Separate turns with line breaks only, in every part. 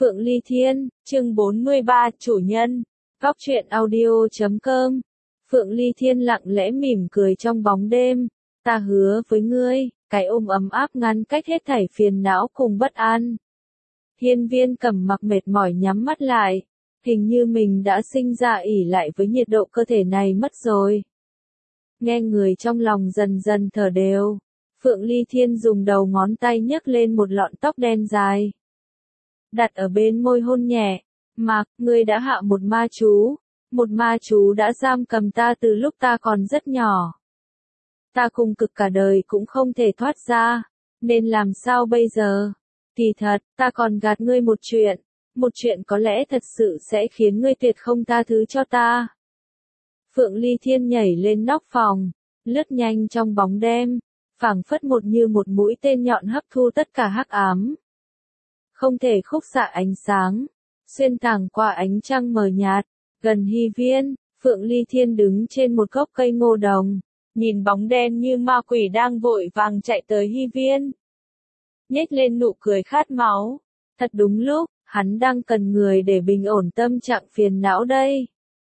Phượng Ly Thiên, chương 43, chủ nhân. Góc truyện audio.com. Phượng Ly Thiên lặng lẽ mỉm cười trong bóng đêm. Ta hứa với ngươi, cái ôm ấm áp ngăn cách hết thảy phiền não cùng bất an. Hiên Viên Cẩm Mặc mệt mỏi nhắm mắt lại. Hình như mình đã sinh ra ỷ lại với nhiệt độ cơ thể này mất rồi. Nghe người trong lòng dần dần thở đều. Phượng Ly Thiên dùng đầu ngón tay nhấc lên một lọn tóc đen dài. Đặt ở bên môi hôn nhẹ. Mặc, ngươi đã hạ một ma chú. Một ma chú đã giam cầm ta từ lúc ta còn rất nhỏ. Ta cùng cực cả đời cũng không thể thoát ra. Nên làm sao bây giờ? Kỳ thật, ta còn gạt ngươi một chuyện. Một chuyện có lẽ thật sự sẽ khiến ngươi tuyệt không tha thứ cho ta. Phượng Ly Thiên nhảy lên nóc phòng. Lướt nhanh trong bóng đêm. Phảng phất như một mũi tên nhọn hấp thu tất cả hắc ám. Không thể khúc xạ ánh sáng. Xuyên thẳng qua ánh trăng mờ nhạt. Gần Hy Viên, Phượng Ly Thiên đứng trên một gốc cây ngô đồng. Nhìn bóng đen như ma quỷ đang vội vàng chạy tới Hy Viên. Nhếch lên nụ cười khát máu. Thật đúng lúc, hắn đang cần người để bình ổn tâm trạng phiền não đây.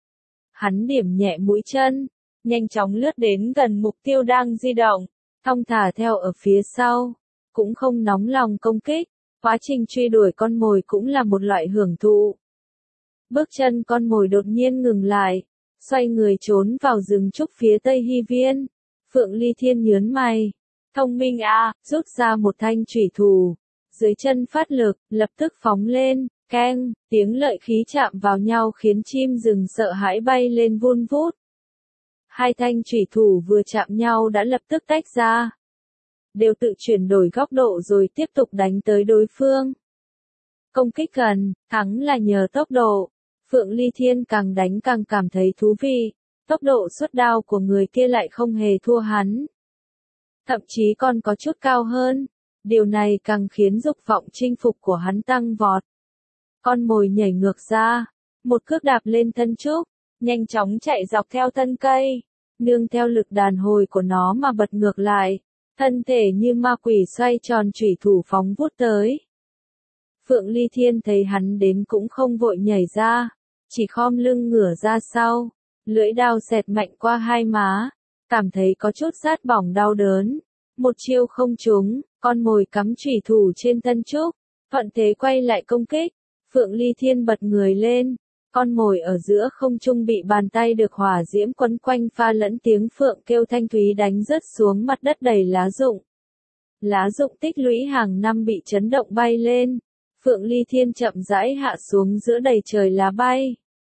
Hắn điểm nhẹ mũi chân. Nhanh chóng lướt đến gần mục tiêu đang di động. Thong thả theo ở phía sau. Cũng không nóng lòng công kích. Quá trình truy đuổi con mồi cũng là một loại hưởng thụ. Bước chân con mồi đột nhiên ngừng lại. Xoay người trốn vào rừng trúc phía tây Hy Viên. Phượng Ly Thiên nhớn mày. Thông minh à, rút ra một thanh chủy thủ. Dưới chân phát lực, lập tức phóng lên, keng, tiếng lợi khí chạm vào nhau khiến chim rừng sợ hãi bay lên vun vút. Hai thanh chủy thủ vừa chạm nhau đã lập tức tách ra. Đều tự chuyển đổi góc độ rồi tiếp tục đánh tới đối phương. Công kích gần, thắng là nhờ tốc độ. Phượng Ly Thiên càng đánh càng cảm thấy thú vị. Tốc độ xuất đao của người kia lại không hề thua hắn. Thậm chí còn có chút cao hơn. Điều này càng khiến dục vọng chinh phục của hắn tăng vọt. Con mồi nhảy ngược ra. Một cước đạp lên thân trúc. Nhanh chóng chạy dọc theo thân cây. Nương theo lực đàn hồi của nó mà bật ngược lại. Thân thể như ma quỷ xoay tròn chủy thủ phóng vút tới. Phượng Ly Thiên thấy hắn đến cũng không vội nhảy ra. Chỉ khom lưng ngửa ra sau. Lưỡi đao xẹt mạnh qua hai má. Cảm thấy có chút rát bỏng đau đớn. Một chiêu không trúng. Con mồi cắm chủy thủ trên thân trúc. Thuận thế quay lại công kích. Phượng Ly Thiên bật người lên. Con mồi ở giữa không trung bị bàn tay được hỏa diễm quấn quanh pha lẫn tiếng phượng kêu thanh thúy đánh rớt xuống mặt đất đầy lá rụng. Lá rụng tích lũy hàng năm bị chấn động bay lên. Phượng Ly Thiên chậm rãi hạ xuống giữa đầy trời lá bay.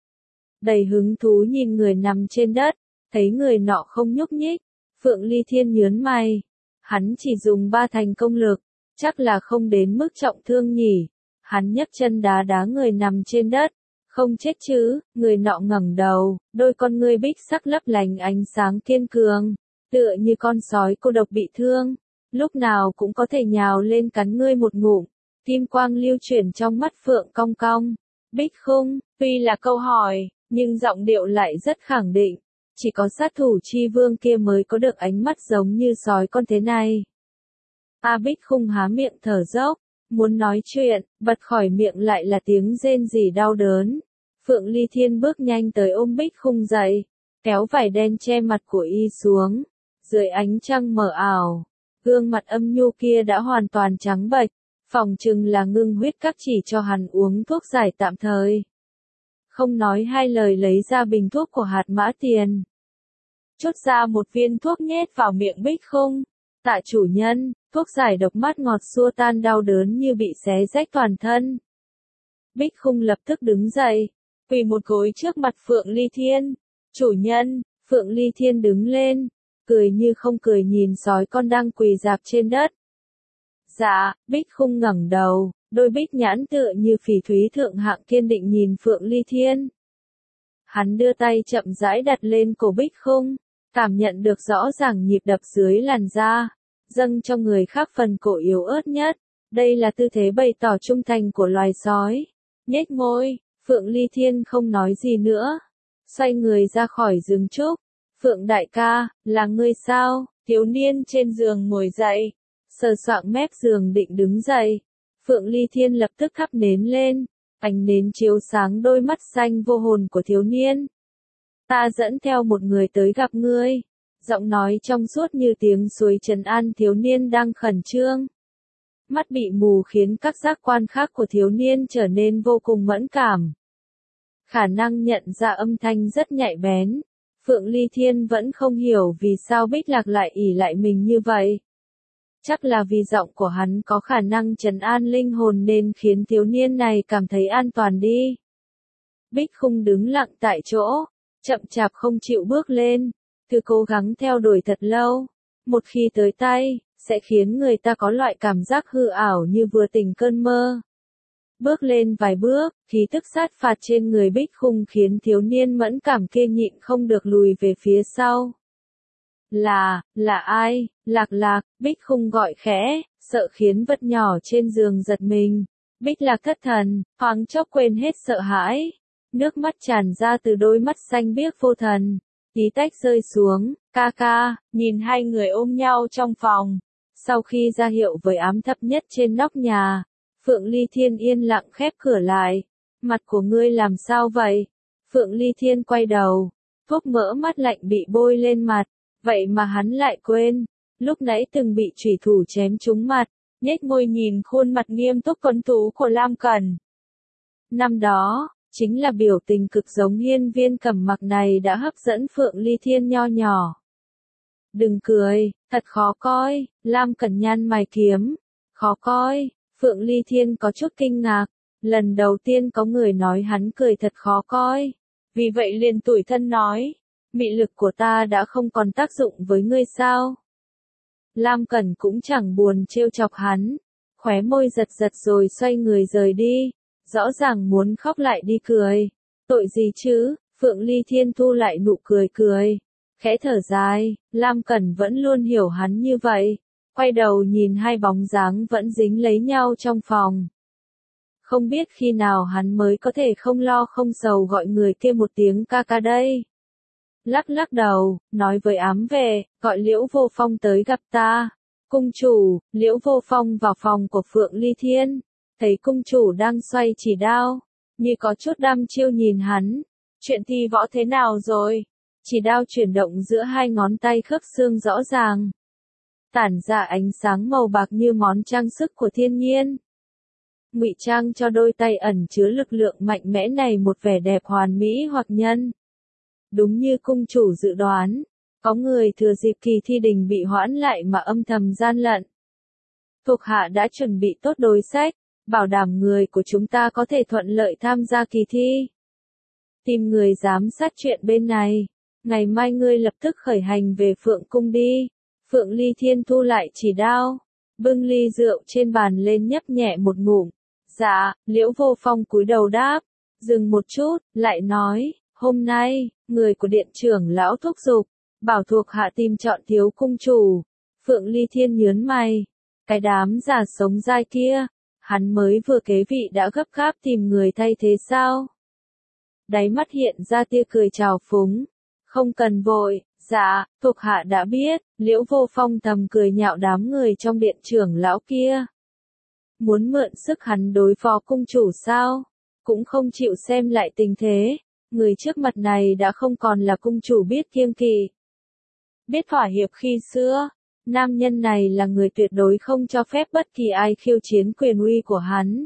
Đầy hứng thú nhìn người nằm trên đất, thấy người nọ không nhúc nhích. Phượng Ly Thiên nhớn mày. Hắn chỉ dùng 3 thành công lực, chắc là không đến mức trọng thương nhỉ. Hắn nhấc chân đá đá người nằm trên đất. Không chết chứ, người nọ ngẩng đầu, đôi con ngươi bích sắc lấp lánh ánh sáng kiên cường, tựa như con sói cô độc bị thương, lúc nào cũng có thể nhào lên cắn ngươi một ngụm. Kim quang lưu chuyển trong mắt Phượng cong cong. Bích Khung, tuy là câu hỏi, nhưng giọng điệu lại rất khẳng định, chỉ có sát thủ chi vương kia mới có được ánh mắt giống như sói con thế này. Bích Khung há miệng thở dốc, muốn nói chuyện, bật khỏi miệng lại là tiếng rên rỉ đau đớn. Phượng Ly Thiên bước nhanh tới ôm Bích Khung dậy, kéo vải đen che mặt của y xuống. Dưới ánh trăng mờ ảo, gương mặt âm nhu kia đã hoàn toàn trắng bệch, phỏng chừng là ngưng huyết các chỉ cho hắn uống thuốc giải tạm thời. Không nói hai lời lấy ra bình thuốc của Hạt Mã Tiền. Chốt ra một viên thuốc nhét vào miệng Bích Khung. Tạ chủ nhân, thuốc giải độc mát ngọt xua tan đau đớn như bị xé rách toàn thân. Bích Khung lập tức đứng dậy, quỳ một gối trước mặt Phượng Ly Thiên. Chủ nhân, Phượng Ly Thiên đứng lên, cười như không cười nhìn sói con đang quỳ rạp trên đất. Dạ, Bích Khung ngẩng đầu, đôi bích nhãn tựa như phỉ thúy thượng hạng kiên định nhìn Phượng Ly Thiên. Hắn đưa tay chậm rãi đặt lên cổ Bích Khung, cảm nhận được rõ ràng nhịp đập dưới làn da, dâng cho người khác phần cổ yếu ớt nhất. Đây là tư thế bày tỏ trung thành của loài sói. Nhếch môi, Phượng Ly Thiên không nói gì nữa. Xoay người ra khỏi rừng trúc. Phượng đại ca, là ngươi sao? Thiếu niên trên giường ngồi dậy. Sờ soạng mép giường định đứng dậy. Phượng Ly Thiên lập tức thắp nến lên, ánh nến chiếu sáng đôi mắt xanh vô hồn của thiếu niên. Ta dẫn theo một người tới gặp ngươi. Giọng nói trong suốt như tiếng suối trấn an thiếu niên đang khẩn trương. Mắt bị mù khiến các giác quan khác của thiếu niên trở nên vô cùng mẫn cảm. Khả năng nhận ra âm thanh rất nhạy bén. Phượng Ly Thiên vẫn không hiểu vì sao Bích Lạc lại ỷ lại mình như vậy. Chắc là vì giọng của hắn có khả năng trấn an linh hồn nên khiến thiếu niên này cảm thấy an toàn đi. Bích Khung đứng lặng tại chỗ, chậm chạp không chịu bước lên. Cứ cố gắng theo đuổi thật lâu. Một khi tới tay, sẽ khiến người ta có loại cảm giác hư ảo như vừa tỉnh cơn mơ. Bước lên vài bước, khí tức sát phạt trên người Bích Khung khiến thiếu niên mẫn cảm kia nhịn không được lùi về phía sau. Là ai? Lạc Lạc, Bích Khung gọi khẽ, sợ khiến vật nhỏ trên giường giật mình. Bích Lạc thất thần, thoáng chốc quên hết sợ hãi. Nước mắt tràn ra từ đôi mắt xanh biếc vô thần. Tí tách rơi xuống, ca ca, nhìn hai người ôm nhau trong phòng. Sau khi ra hiệu với ám thấp nhất trên nóc nhà, Phượng Ly Thiên yên lặng khép cửa lại. Mặt của ngươi làm sao vậy? Phượng Ly Thiên quay đầu, thuốc mỡ mắt lạnh bị bôi lên mặt, vậy mà hắn lại quên. Lúc nãy từng bị chủy thủ chém trúng mặt, nhếch môi nhìn khuôn mặt nghiêm túc tuấn tú của Lam Cẩn. Năm đó, chính là biểu tình cực giống hiên viên cẩm mặc này đã hấp dẫn Phượng Ly Thiên nho nhỏ. Đừng cười, thật khó coi, Lam Cẩn nhăn mày kiếm. Khó coi, Phượng Ly Thiên có chút kinh ngạc, lần đầu tiên có người nói hắn cười thật khó coi. Vì vậy liền tủi thân nói, mị lực của ta đã không còn tác dụng với ngươi sao? Lam Cẩn cũng chẳng buồn trêu chọc hắn, khóe môi giật giật rồi xoay người rời đi. Rõ ràng muốn khóc lại đi cười. Tội gì chứ? Phượng Ly Thiên thu lại nụ cười cười. Khẽ thở dài, Lam Cẩn vẫn luôn hiểu hắn như vậy. Quay đầu nhìn hai bóng dáng vẫn dính lấy nhau trong phòng. Không biết khi nào hắn mới có thể không lo không sầu gọi người kia một tiếng ca ca đây. Lắc lắc đầu, nói với ám vệ, gọi Liễu Vô Phong tới gặp ta. Cung chủ, Liễu Vô Phong vào phòng của Phượng Ly Thiên. Thấy cung chủ đang xoay chỉ đao, như có chút đăm chiêu nhìn hắn. Chuyện thi võ thế nào rồi? Chỉ đao chuyển động giữa hai ngón tay khớp xương rõ ràng. Tản ra ánh sáng màu bạc như món trang sức của thiên nhiên. Ngụy trang cho đôi tay ẩn chứa lực lượng mạnh mẽ này một vẻ đẹp hoàn mỹ hoặc nhân. Đúng như cung chủ dự đoán, có người thừa dịp kỳ thi đình bị hoãn lại mà âm thầm gian lận. Thuộc hạ đã chuẩn bị tốt đối sách, bảo đảm người của chúng ta có thể thuận lợi tham gia kỳ thi. Tìm người giám sát chuyện bên này. Ngày mai ngươi lập tức khởi hành về Phượng Cung đi. Phượng Ly Thiên thu lại chỉ đao, bưng ly rượu trên bàn lên nhấp nhẹ một ngụm. Dạ, Liễu Vô Phong cúi đầu đáp, dừng một chút, lại nói, hôm nay, người của điện trưởng lão thúc giục, bảo thuộc hạ tìm chọn thiếu cung chủ. Phượng Ly Thiên nhớn mày, cái đám già sống dai kia, hắn mới vừa kế vị đã gấp gáp tìm người thay thế sao? Đáy mắt hiện ra tia cười trào phúng, không cần vội. Dạ, thuộc hạ đã biết. Liễu Vô Phong thầm cười nhạo đám người trong điện trưởng lão kia. Muốn mượn sức hắn đối phó cung chủ sao? Cũng không chịu xem lại tình thế. Người trước mặt này đã không còn là cung chủ biết kiêng kỵ, biết thỏa hiệp khi xưa. Nam nhân này là người tuyệt đối không cho phép bất kỳ ai khiêu chiến quyền uy của hắn.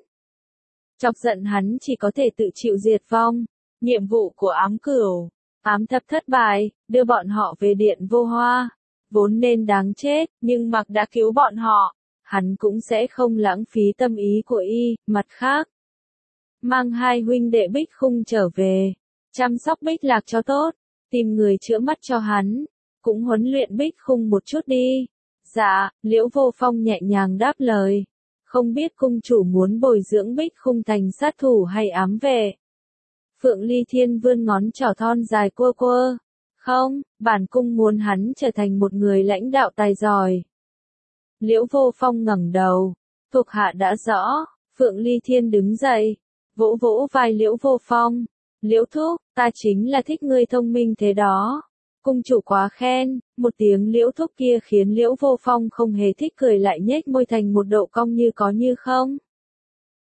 Chọc giận hắn chỉ có thể tự chịu diệt vong. Nhiệm vụ của ám cửu, ám thập thất bại, đưa bọn họ về điện Vô Hoa. Vốn nên đáng chết, nhưng mặc đã cứu bọn họ, hắn cũng sẽ không lãng phí tâm ý của y. Mặt khác, mang hai huynh đệ Bích Khung trở về, chăm sóc Bích Lạc cho tốt, tìm người chữa mắt cho hắn, cũng huấn luyện Bích Khung một chút đi. Dạ, Liễu Vô Phong nhẹ nhàng đáp lời. Không biết cung chủ muốn bồi dưỡng Bích Khung thành sát thủ hay ám vệ. Phượng Ly Thiên vươn ngón trỏ thon dài cua cua. Không, bản cung muốn hắn trở thành một người lãnh đạo tài giỏi. Liễu Vô Phong ngẩng đầu. Thuộc hạ đã rõ. Phượng Ly Thiên đứng dậy, vỗ vỗ vai Liễu Vô Phong. Liễu thúc, ta chính là thích ngươi thông minh thế đó. Cung chủ quá khen. Một tiếng Liễu thúc kia khiến Liễu Vô Phong không hề thích cười lại nhếch môi thành một độ cong như có như không.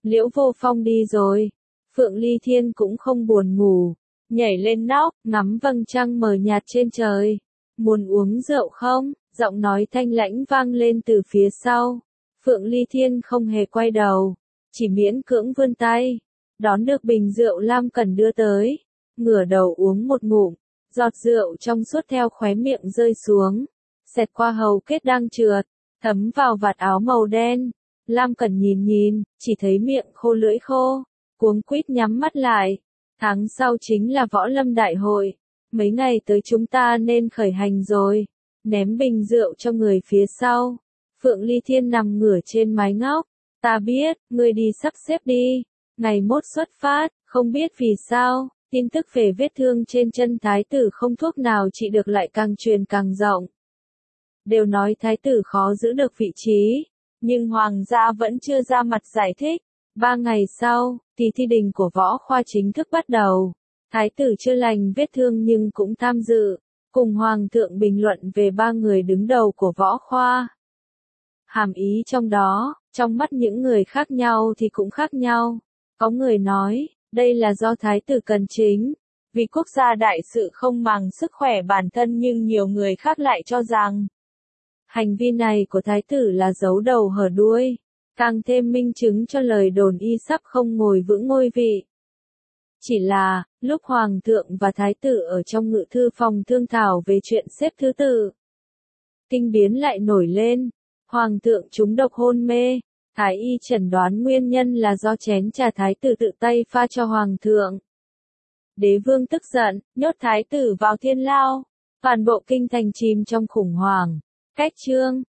Liễu Vô Phong đi rồi. Phượng Ly Thiên cũng không buồn ngủ, nhảy lên nóc, ngắm vầng trăng mờ nhạt trên trời. Muốn uống rượu không? Giọng nói thanh lãnh vang lên từ phía sau. Phượng Ly Thiên không hề quay đầu, chỉ miễn cưỡng vươn tay, đón được bình rượu Lam Cẩn đưa tới, ngửa đầu uống một ngụm, giọt rượu trong suốt theo khóe miệng rơi xuống, xẹt qua hầu kết đang trượt, thấm vào vạt áo màu đen. Lam Cẩn nhìn, chỉ thấy miệng khô lưỡi khô, cuống quýt nhắm mắt lại. Tháng sau chính là Võ Lâm Đại hội, mấy ngày tới chúng ta nên khởi hành rồi. Ném bình rượu cho người phía sau. Phượng Ly Thiên nằm ngửa trên mái ngóc. Ta biết, ngươi đi sắp xếp đi. Ngày mốt xuất phát, không biết vì sao, tin tức về vết thương trên chân thái tử không thuốc nào trị được lại càng truyền càng rộng. Đều nói thái tử khó giữ được vị trí, nhưng hoàng gia vẫn chưa ra mặt giải thích. 3 ngày sau, kỳ thi đình của võ khoa chính thức bắt đầu. Thái tử chưa lành vết thương nhưng cũng tham dự, cùng hoàng thượng bình luận về 3 người đứng đầu của võ khoa. Hàm ý trong đó, trong mắt những người khác nhau thì cũng khác nhau. Có người nói, đây là do thái tử cần chính, vì quốc gia đại sự không màng sức khỏe bản thân, nhưng nhiều người khác lại cho rằng hành vi này của thái tử là giấu đầu hở đuôi, càng thêm minh chứng cho lời đồn y sắp không ngồi vững ngôi vị. Chỉ là, lúc hoàng thượng và thái tử ở trong ngự thư phòng thương thảo về chuyện xếp thứ tự, kinh biến lại nổi lên. Hoàng thượng trúng độc hôn mê, thái y chẩn đoán nguyên nhân là do chén trà thái tử tự tay pha cho hoàng thượng. Đế vương tức giận, nhốt thái tử vào thiên lao, toàn bộ kinh thành chìm trong khủng hoảng. Cách chương